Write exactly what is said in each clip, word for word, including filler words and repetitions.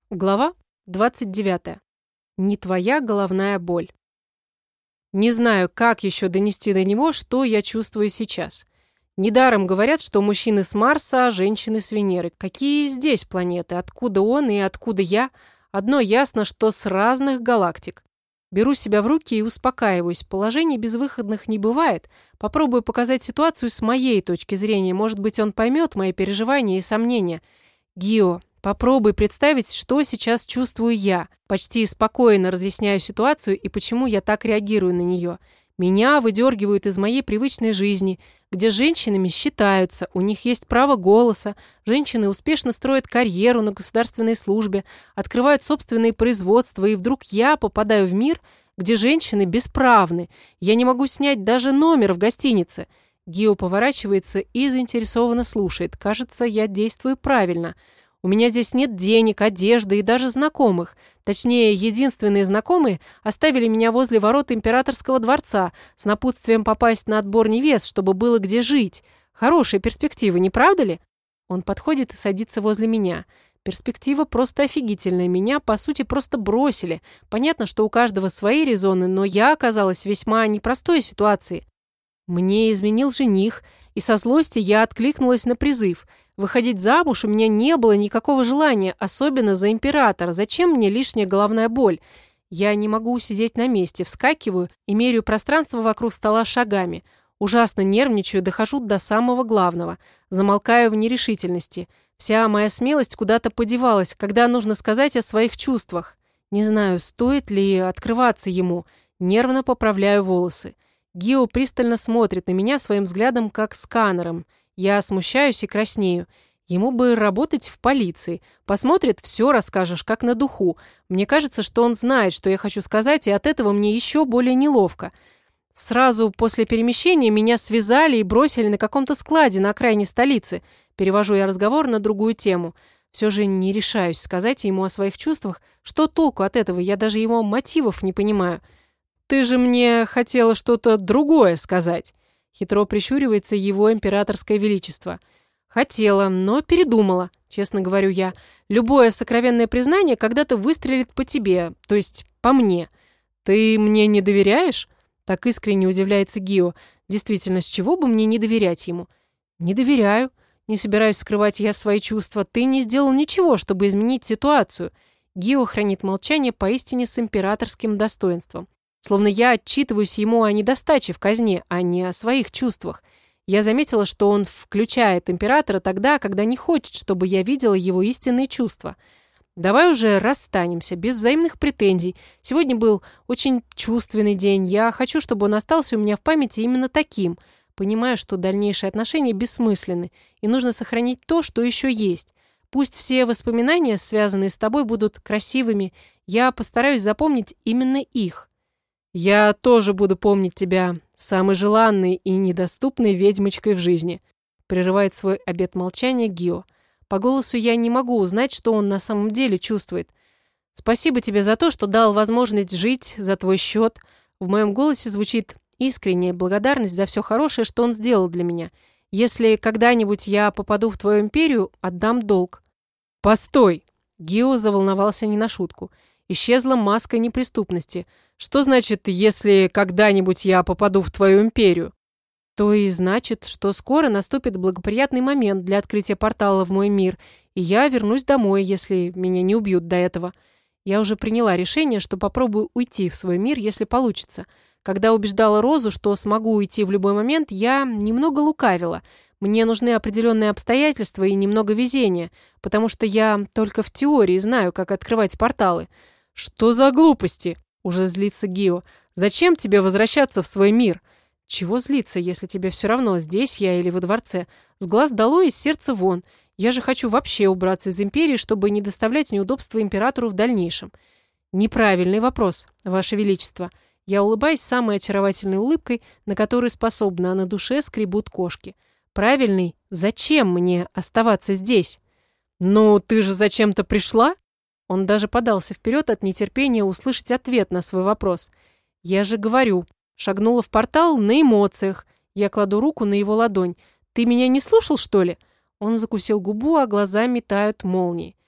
Глава двадцать девятая. Не твоя головная боль. Не знаю, как еще донести до него, что я чувствую сейчас. Недаром говорят, что мужчины с Марса, а женщины с Венеры. Какие здесь планеты? Откуда он и откуда я? Одно ясно, что с разных галактик. Беру себя в руки и успокаиваюсь. Положений безвыходных не бывает. Попробую показать ситуацию с моей точки зрения. Может быть, он поймет мои переживания и сомнения. Гио, попробуй представить, что сейчас чувствую я. Почти спокойно разъясняю ситуацию и почему я так реагирую на нее. Меня выдергивают из моей привычной жизни, где женщинами считаются, у них есть право голоса, женщины успешно строят карьеру на государственной службе, открывают собственные производства, и вдруг я попадаю в мир, где женщины бесправны. Я не могу снять даже номер в гостинице. Гио поворачивается и заинтересованно слушает. Кажется, я действую правильно. У меня здесь нет денег, одежды и даже знакомых. Точнее, единственные знакомые оставили меня возле ворот императорского дворца с напутствием попасть на отбор невест, чтобы было где жить. Хорошие перспективы, не правда ли? Он подходит и садится возле меня. Перспектива просто офигительная. Меня, по сути, просто бросили. Понятно, что у каждого свои резоны, но я оказалась в весьма непростой ситуации. Мне изменил жених, и со злости я откликнулась на призыв. Выходить замуж у меня не было никакого желания, особенно за императора. Зачем мне лишняя головная боль? Я не могу сидеть на месте, вскакиваю и меряю пространство вокруг стола шагами. Ужасно нервничаю, дохожу до самого главного. Замолкаю в нерешительности. Вся моя смелость куда-то подевалась, когда нужно сказать о своих чувствах. Не знаю, стоит ли открываться ему. Нервно поправляю волосы. Гио пристально смотрит на меня своим взглядом, как сканером. Я смущаюсь и краснею. Ему бы работать в полиции. Посмотрит, все расскажешь, как на духу. Мне кажется, что он знает, что я хочу сказать, и от этого мне еще более неловко. Сразу после перемещения меня связали и бросили на каком-то складе на окраине столицы. Перевожу я разговор на другую тему. Все же не решаюсь сказать ему о своих чувствах. Что толку от этого? Я даже его мотивов не понимаю. «Ты же мне хотела что-то другое сказать». Хитро прищуривается его императорское величество. «Хотела, но передумала, честно говорю я. Любое сокровенное признание когда-то выстрелит по тебе, то есть по мне. Ты мне не доверяешь?» Так искренне удивляется Гио. Действительно, с чего бы мне не доверять ему? «Не доверяю. Не собираюсь скрывать я свои чувства. Ты не сделал ничего, чтобы изменить ситуацию». Гио хранит молчание поистине с императорским достоинством. Словно я отчитываюсь ему о недостаче в казне, а не о своих чувствах. Я заметила, что он включает императора тогда, когда не хочет, чтобы я видела его истинные чувства. Давай уже расстанемся, без взаимных претензий. Сегодня был очень чувственный день. Я хочу, чтобы он остался у меня в памяти именно таким. Понимаю, что дальнейшие отношения бессмысленны, и нужно сохранить то, что еще есть. Пусть все воспоминания, связанные с тобой, будут красивыми. Я постараюсь запомнить именно их. «Я тоже буду помнить тебя, самой желанной и недоступной ведьмочкой в жизни», прерывает свой обет молчания Гио. По голосу я не могу узнать, что он на самом деле чувствует. «Спасибо тебе за то, что дал возможность жить за твой счет». В моем голосе звучит искренняя благодарность за все хорошее, что он сделал для меня. «Если когда-нибудь я попаду в твою империю, отдам долг». «Постой!» Гио заволновался не на шутку. Исчезла маска неприступности. «Что значит, если когда-нибудь я попаду в твою империю?» То и значит, что скоро наступит благоприятный момент для открытия портала в мой мир, и я вернусь домой, если меня не убьют до этого. Я уже приняла решение, что попробую уйти в свой мир, если получится. Когда убеждала Розу, что смогу уйти в любой момент, я немного лукавила. Мне нужны определенные обстоятельства и немного везения, потому что я только в теории знаю, как открывать порталы. «Что за глупости?» – уже злится Гио. «Зачем тебе возвращаться в свой мир?» «Чего злиться, если тебе все равно, здесь я или во дворце? С глаз долой, из сердца вон. Я же хочу вообще убраться из империи, чтобы не доставлять неудобства императору в дальнейшем». «Неправильный вопрос, Ваше Величество». Я улыбаюсь самой очаровательной улыбкой, на которую способна, а на душе скребут кошки. «Правильный, зачем мне оставаться здесь?» «Ну, ты же зачем-то пришла?» Он даже подался вперед от нетерпения услышать ответ на свой вопрос. «Я же говорю, шагнула в портал на эмоциях». Я кладу руку на его ладонь. «Ты меня не слушал, что ли?» Он закусил губу, а глаза метают молнии.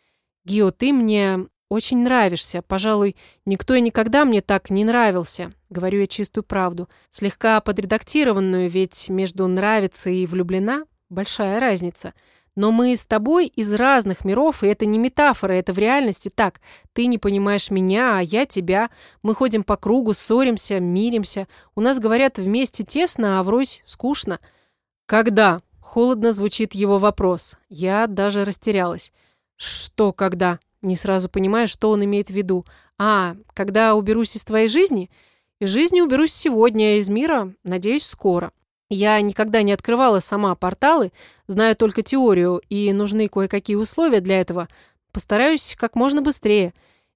Гио, ты мне очень нравишься. Пожалуй, никто и никогда мне так не нравился. Говорю я чистую правду. Слегка подредактированную, ведь между нравится и влюблена большая разница. Но мы с тобой из разных миров, и это не метафора, это в реальности так. Ты не понимаешь меня, а я тебя. Мы ходим по кругу, ссоримся, миримся. У нас, говорят, вместе тесно, а врозь скучно. Когда? Холодно звучит его вопрос. Я даже растерялась. Что когда? Не сразу понимаю, что он имеет в виду. А, когда уберусь из твоей жизни? Из жизни уберусь сегодня, а из мира, надеюсь, скоро. Я никогда не открывала сама порталы, знаю только теорию, и нужны кое-какие условия для этого. Постараюсь как можно быстрее.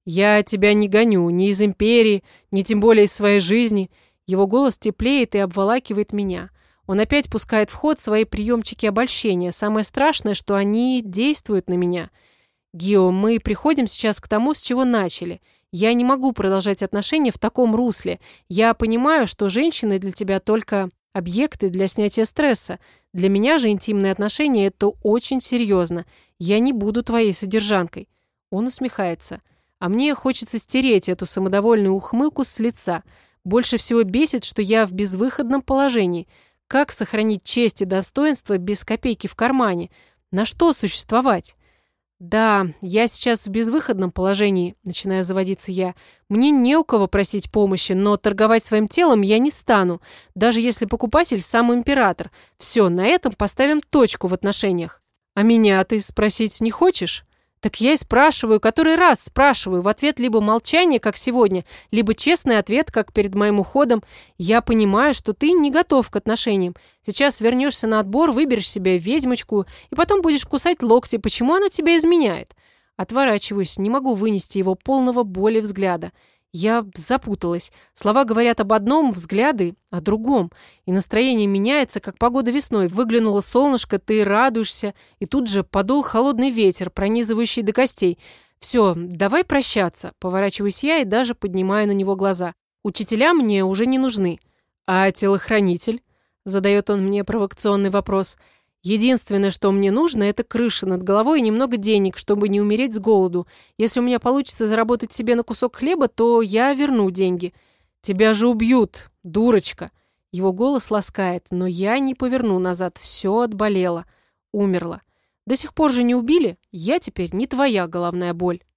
Я тебя не гоню ни из империи, ни тем более из своей жизни. Его голос теплеет и обволакивает меня. Он опять пускает в ход свои приемчики обольщения. Самое страшное, что они действуют на меня. Гио, мы приходим сейчас к тому, с чего начали. Я не могу продолжать отношения в таком русле. Я понимаю, что женщины для тебя только объекты для снятия стресса. Для меня же интимные отношения – это очень серьезно. Я не буду твоей содержанкой. Он усмехается. А мне хочется стереть эту самодовольную ухмылку с лица. Больше всего бесит, что я в безвыходном положении. Как сохранить честь и достоинство без копейки в кармане? На что существовать? «Да, я сейчас в безвыходном положении», – начинаю заводиться я. «Мне не у кого просить помощи, но торговать своим телом я не стану, даже если покупатель сам император. Все, на этом поставим точку в отношениях». «А меня ты спросить не хочешь?» «Так я и спрашиваю, который раз спрашиваю. В ответ либо молчание, как сегодня, либо честный ответ, как перед моим уходом. Я понимаю, что ты не готов к отношениям. Сейчас вернешься на отбор, выберешь себе ведьмочку, и потом будешь кусать локти. Почему она тебя изменяет?» Отворачиваюсь, не могу вынести его полного боли взгляда. Я запуталась. Слова говорят об одном, взгляды о другом. И настроение меняется, как погода весной. Выглянуло солнышко, ты радуешься, и тут же подул холодный ветер, пронизывающий до костей. «Все, давай прощаться», — поворачиваюсь я и даже поднимаю на него глаза. «Учителя мне уже не нужны». «А телохранитель?» — задает он мне провокационный вопрос. «Единственное, что мне нужно, это крыша над головой и немного денег, чтобы не умереть с голоду. Если у меня получится заработать себе на кусок хлеба, то я верну деньги». «Тебя же убьют, дурочка!» Его голос ласкает, но я не поверну назад. Все отболело. Умерла. До сих пор же не убили? Я теперь не твоя головная боль.